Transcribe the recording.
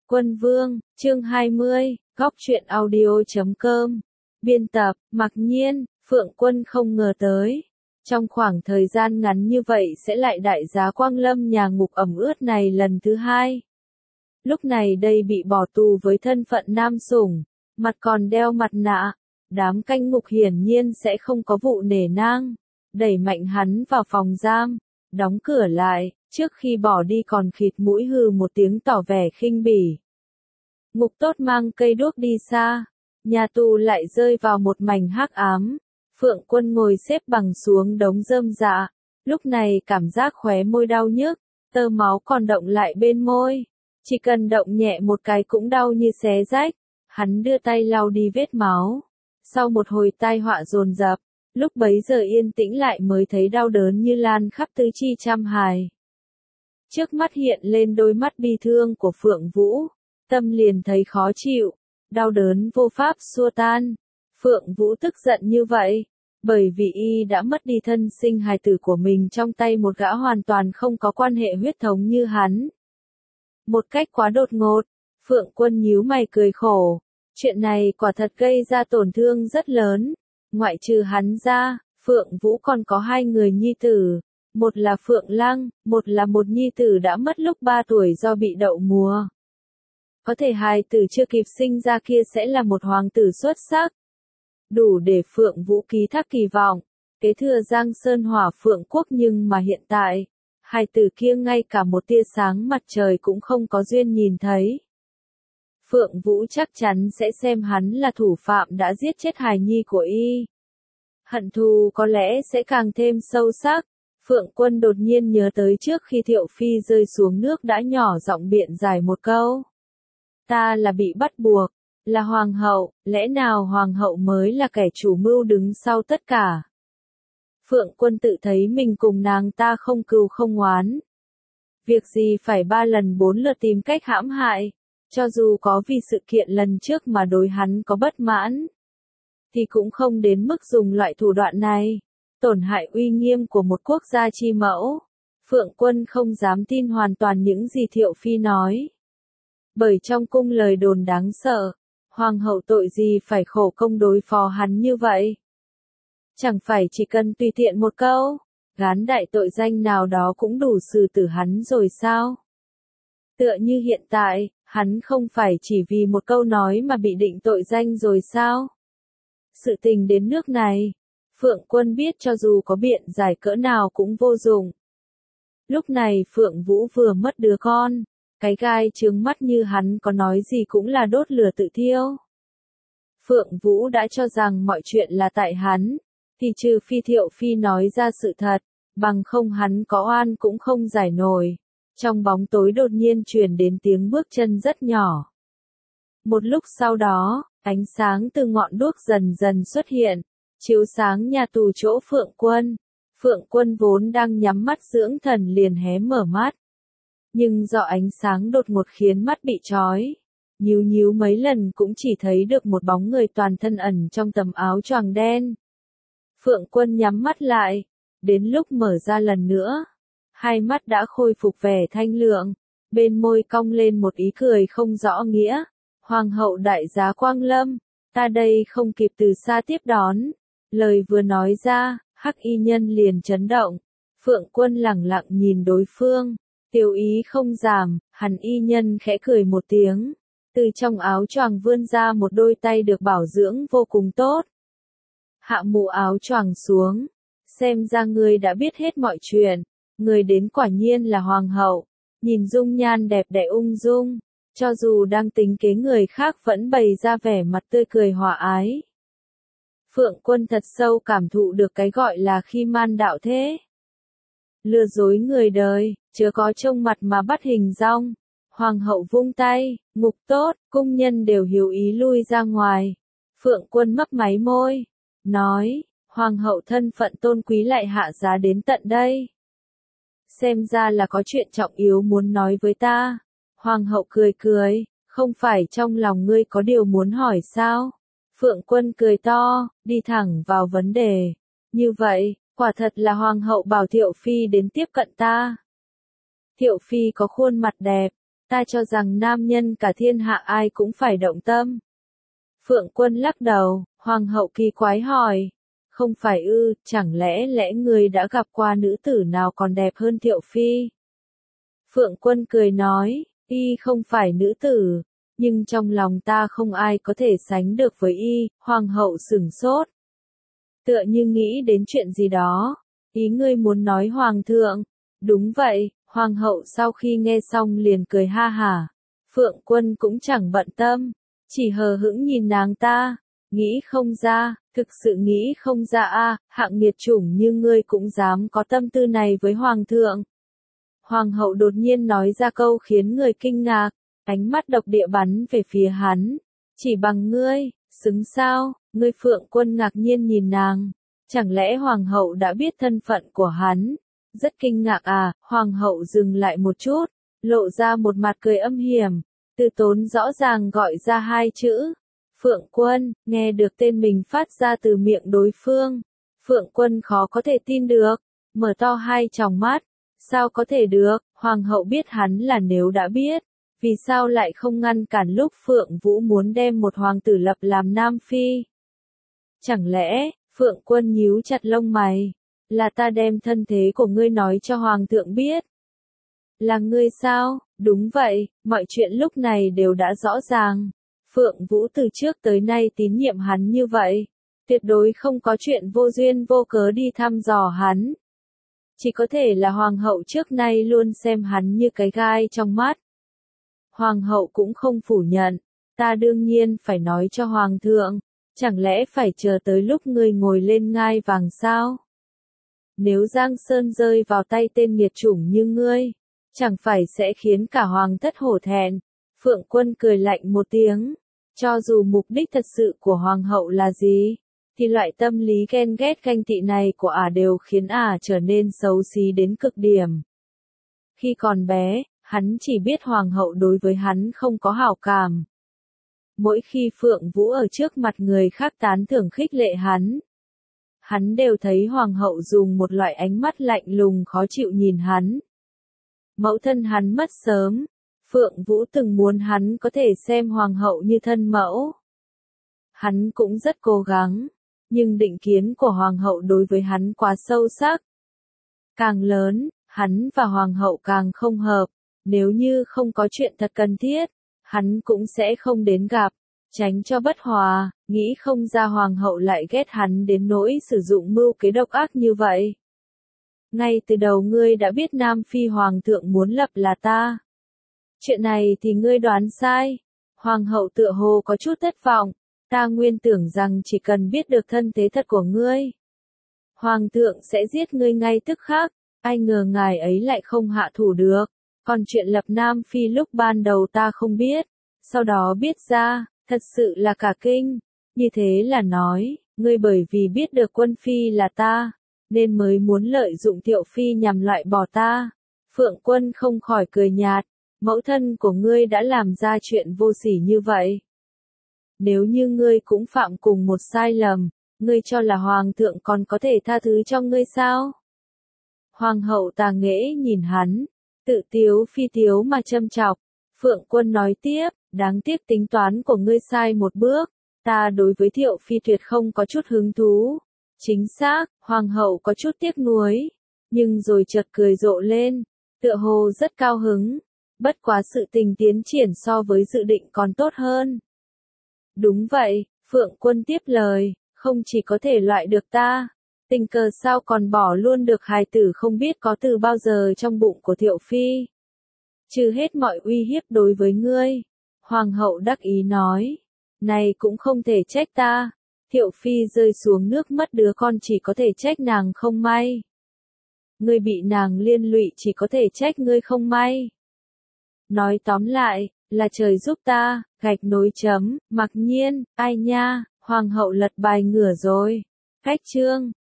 Quân Vương, chương 20, góc truyện audio.com. Biên tập, Mặc Nhiên. Phượng Quân không ngờ tới. Trong khoảng thời gian ngắn như vậy sẽ lại đại giá quang lâm nhà ngục ẩm ướt này lần thứ hai. Lúc này đây bị bỏ tù với thân phận nam sủng, mặt còn đeo mặt nạ. Đám canh ngục hiển nhiên sẽ không có vụ nể nang, đẩy mạnh hắn vào phòng giam, đóng cửa lại, trước khi bỏ đi còn khịt mũi hừ một tiếng tỏ vẻ khinh bỉ. Ngục tốt mang cây đuốc đi xa, nhà tù lại rơi vào một mảnh hắc ám. Phượng Quân ngồi xếp bằng xuống đống rơm rạ, lúc này cảm giác khóe môi đau nhức, tơ máu còn động lại bên môi, chỉ cần động nhẹ một cái cũng đau như xé rách. Hắn đưa tay lau đi vết máu. Sau một hồi tai họa dồn dập, lúc bấy giờ yên tĩnh lại mới thấy đau đớn như lan khắp tứ chi trăm hài. Trước mắt hiện lên đôi mắt bi thương của Phượng Vũ, tâm liền thấy khó chịu, đau đớn vô pháp xua tan. Phượng Vũ tức giận như vậy, bởi vì y đã mất đi thân sinh hài tử của mình trong tay một gã hoàn toàn không có quan hệ huyết thống như hắn. Một cách quá đột ngột, Phượng Quân nhíu mày cười khổ. Chuyện này quả thật gây ra tổn thương rất lớn. Ngoại trừ hắn ra, Phượng Vũ còn có hai người nhi tử. Một là Phượng Lăng, một là một nhi tử đã mất lúc 3 tuổi do bị đậu mùa. Có thể hài tử chưa kịp sinh ra kia sẽ là một hoàng tử xuất sắc. Đủ để Phượng Vũ ký thác kỳ vọng, kế thừa Giang Sơn Hỏa Phượng Quốc, nhưng mà hiện tại, hài tử kia ngay cả một tia sáng mặt trời cũng không có duyên nhìn thấy. Phượng Vũ chắc chắn sẽ xem hắn là thủ phạm đã giết chết hài nhi của y. Hận thù có lẽ sẽ càng thêm sâu sắc. Phượng Quân đột nhiên nhớ tới trước khi Thiệu Phi rơi xuống nước đã nhỏ giọng biện giải một câu. Ta là bị bắt buộc, là hoàng hậu, lẽ nào hoàng hậu mới là kẻ chủ mưu đứng sau tất cả? Phượng Quân tự thấy mình cùng nàng ta không cừu không oán. Việc gì phải 3 lần 4 lượt tìm cách hãm hại, cho dù có vì sự kiện lần trước mà đối hắn có bất mãn, thì cũng không đến mức dùng loại thủ đoạn này, tổn hại uy nghiêm của một quốc gia chi mẫu. Phượng Quân không dám tin hoàn toàn những gì Thiệu Phi nói. Bởi trong cung lời đồn đáng sợ, hoàng hậu tội gì phải khổ công đối phó hắn như vậy. Chẳng phải chỉ cần tùy tiện một câu, gán đại tội danh nào đó cũng đủ xử tử hắn rồi sao? Tựa như hiện tại, hắn không phải chỉ vì một câu nói mà bị định tội danh rồi sao? Sự tình đến nước này, Phượng Quân biết cho dù có biện giải cỡ nào cũng vô dụng. Lúc này Phượng Vũ vừa mất đứa con, cái gai trướng mắt như hắn có nói gì cũng là đốt lửa tự thiêu. Phượng Vũ đã cho rằng mọi chuyện là tại hắn, thì trừ phi Thiệu Phi nói ra sự thật, bằng không hắn có oan cũng không giải nổi. Trong bóng tối đột nhiên truyền đến tiếng bước chân rất nhỏ. Một lúc sau đó, ánh sáng từ ngọn đuốc dần dần xuất hiện, chiếu sáng nhà tù chỗ Phượng Quân. Phượng Quân vốn đang nhắm mắt dưỡng thần liền hé mở mắt. Nhưng do ánh sáng đột ngột khiến mắt bị chói. Nhíu nhíu mấy lần cũng chỉ thấy được một bóng người toàn thân ẩn trong tấm áo choàng đen. Phượng Quân nhắm mắt lại, đến lúc mở ra lần nữa. Hai mắt đã khôi phục vẻ thanh lượng, bên môi cong lên một ý cười không rõ nghĩa. Hoàng hậu đại giá quang lâm, ta đây không kịp từ xa tiếp đón. Lời vừa nói ra, hắc y nhân liền chấn động. Phượng Quân lẳng lặng nhìn đối phương, tiêu ý không giảm, hàn y nhân khẽ cười một tiếng. Từ trong áo choàng vươn ra một đôi tay được bảo dưỡng vô cùng tốt. Hạ mũ áo choàng xuống, xem ra ngươi đã biết hết mọi chuyện. Người đến quả nhiên là hoàng hậu, nhìn dung nhan đẹp đẽ ung dung, cho dù đang tính kế người khác vẫn bày ra vẻ mặt tươi cười hòa ái. Phượng Quân thật sâu cảm thụ được cái gọi là khi man đạo thế. Lừa dối người đời, chớ có trông mặt mà bắt hình dong. Hoàng hậu vung tay, ngục tốt, cung nhân đều hiếu ý lui ra ngoài. Phượng Quân mấp máy môi, nói, hoàng hậu thân phận tôn quý lại hạ giá đến tận đây. Xem ra là có chuyện trọng yếu muốn nói với ta. Hoàng hậu cười cười, không phải trong lòng ngươi có điều muốn hỏi sao? Phượng Quân cười to, đi thẳng vào vấn đề. Như vậy, quả thật là hoàng hậu bảo Thiệu Phi đến tiếp cận ta. Thiệu Phi có khuôn mặt đẹp, Ta cho rằng nam nhân cả thiên hạ ai cũng phải động tâm. Phượng Quân lắc đầu, Hoàng hậu kỳ quái hỏi. Không phải ư, chẳng lẽ ngươi đã gặp qua nữ tử nào còn đẹp hơn Thiệu Phi? Phượng Quân cười nói, y không phải nữ tử, nhưng trong lòng ta không ai có thể sánh được với y. Hoàng hậu sửng sốt, tựa như nghĩ đến chuyện gì đó. Ý ngươi muốn nói Hoàng thượng? Đúng vậy. Hoàng hậu sau khi nghe xong liền cười ha hả. Phượng Quân cũng chẳng bận tâm, chỉ hờ hững nhìn nàng ta. Nghĩ không ra, thực sự nghĩ không ra a, hạng nghiệt chủng như ngươi cũng dám có tâm tư này với Hoàng thượng. Hoàng hậu đột nhiên nói ra câu khiến người kinh ngạc, ánh mắt độc địa bắn về phía hắn. Chỉ bằng ngươi, xứng sao? Ngươi. Phượng Quân ngạc nhiên nhìn nàng. Chẳng lẽ Hoàng hậu đã biết thân phận của hắn? Rất kinh ngạc à? Hoàng hậu dừng lại một chút, lộ ra một mặt cười âm hiểm. Từ Tốn rõ ràng gọi ra hai chữ. Phượng Quân. Nghe được tên mình phát ra từ miệng đối phương, Phượng Quân khó có thể tin được, mở to hai tròng mắt. Sao có thể được? Hoàng hậu biết hắn là nếu đã biết, vì sao lại không ngăn cản lúc Phượng Vũ muốn đem một hoàng tử lập làm nam phi? Chẳng lẽ? Phượng Quân nhíu chặt lông mày. Là ta đem thân thế của ngươi nói cho Hoàng thượng biết. Là ngươi sao? Đúng vậy, mọi chuyện lúc này đều đã rõ ràng. Phượng Vũ từ trước tới nay tín nhiệm hắn như vậy, tuyệt đối không có chuyện vô duyên vô cớ đi thăm dò hắn. Chỉ có thể là Hoàng hậu trước nay luôn xem hắn như cái gai trong mắt. Hoàng hậu cũng không phủ nhận, ta đương nhiên phải nói cho Hoàng thượng, chẳng lẽ phải chờ tới lúc ngươi ngồi lên ngai vàng sao? Nếu Giang Sơn rơi vào tay tên nghiệt chủng như ngươi, chẳng phải sẽ khiến cả Hoàng thất hổ thẹn? Phượng Quân cười lạnh một tiếng, cho dù mục đích thật sự của Hoàng hậu là gì, thì loại tâm lý ghen ghét ganh tị này của ả đều khiến ả trở nên xấu xí đến cực điểm. Khi còn bé, hắn chỉ biết Hoàng hậu đối với hắn không có hảo cảm. Mỗi khi Phượng Vũ ở trước mặt người khác tán thưởng khích lệ hắn đều thấy Hoàng hậu dùng một loại ánh mắt lạnh lùng khó chịu nhìn hắn. Mẫu thân hắn mất sớm, Phượng Vũ từng muốn hắn có thể xem Hoàng hậu như thân mẫu. Hắn cũng rất cố gắng, nhưng định kiến của Hoàng hậu đối với hắn quá sâu sắc. Càng lớn, hắn và Hoàng hậu càng không hợp, nếu như không có chuyện thật cần thiết, hắn cũng sẽ không đến gặp, tránh cho bất hòa. Nghĩ không ra Hoàng hậu lại ghét hắn đến nỗi sử dụng mưu kế độc ác như vậy. Ngay từ đầu ngươi đã biết Nam Phi Hoàng thượng muốn lập là ta. Chuyện này thì ngươi đoán sai. Hoàng hậu tựa hồ có chút thất vọng. Ta nguyên tưởng rằng chỉ cần biết được thân thế thật của ngươi, Hoàng thượng sẽ giết ngươi ngay tức khắc. Ai ngờ ngài ấy lại không hạ thủ được. Còn chuyện lập Nam Phi lúc ban đầu ta không biết, sau đó biết ra, thật sự là cả kinh. Như thế là nói, ngươi bởi vì biết được Quân Phi là ta, nên mới muốn lợi dụng Thiệu Phi nhằm loại bỏ ta. Phượng Quân không khỏi cười nhạt, mẫu thân của ngươi đã làm ra chuyện vô sỉ như vậy. Nếu như ngươi cũng phạm cùng một sai lầm, ngươi cho là Hoàng thượng còn có thể tha thứ cho ngươi sao? Hoàng hậu tà nghễ nhìn hắn, tự tiếu phi tiếu mà châm chọc. Phượng Quân nói tiếp, đáng tiếc tính toán của ngươi sai một bước, ta đối với Thiệu Phi tuyệt không có chút hứng thú. Chính xác, Hoàng hậu có chút tiếc nuối, nhưng rồi chợt cười rộ lên, tựa hồ rất cao hứng. Bất quá sự tình tiến triển so với dự định còn tốt hơn. Đúng vậy, Phượng Quân tiếp lời, không chỉ có thể loại được ta, tình cờ sao còn bỏ luôn được hài tử không biết có từ bao giờ trong bụng của Thiệu Phi. Trừ hết mọi uy hiếp đối với ngươi. Hoàng hậu đắc ý nói, này cũng không thể trách ta. Thiệu Phi rơi xuống nước mất đứa con chỉ có thể trách nàng không may. Ngươi bị nàng liên lụy chỉ có thể trách ngươi không may. Nói tóm lại, là trời giúp ta, gạch nối chấm. Mặc nhiên, ai nha, Hoàng hậu lật bài ngửa rồi. Cách chương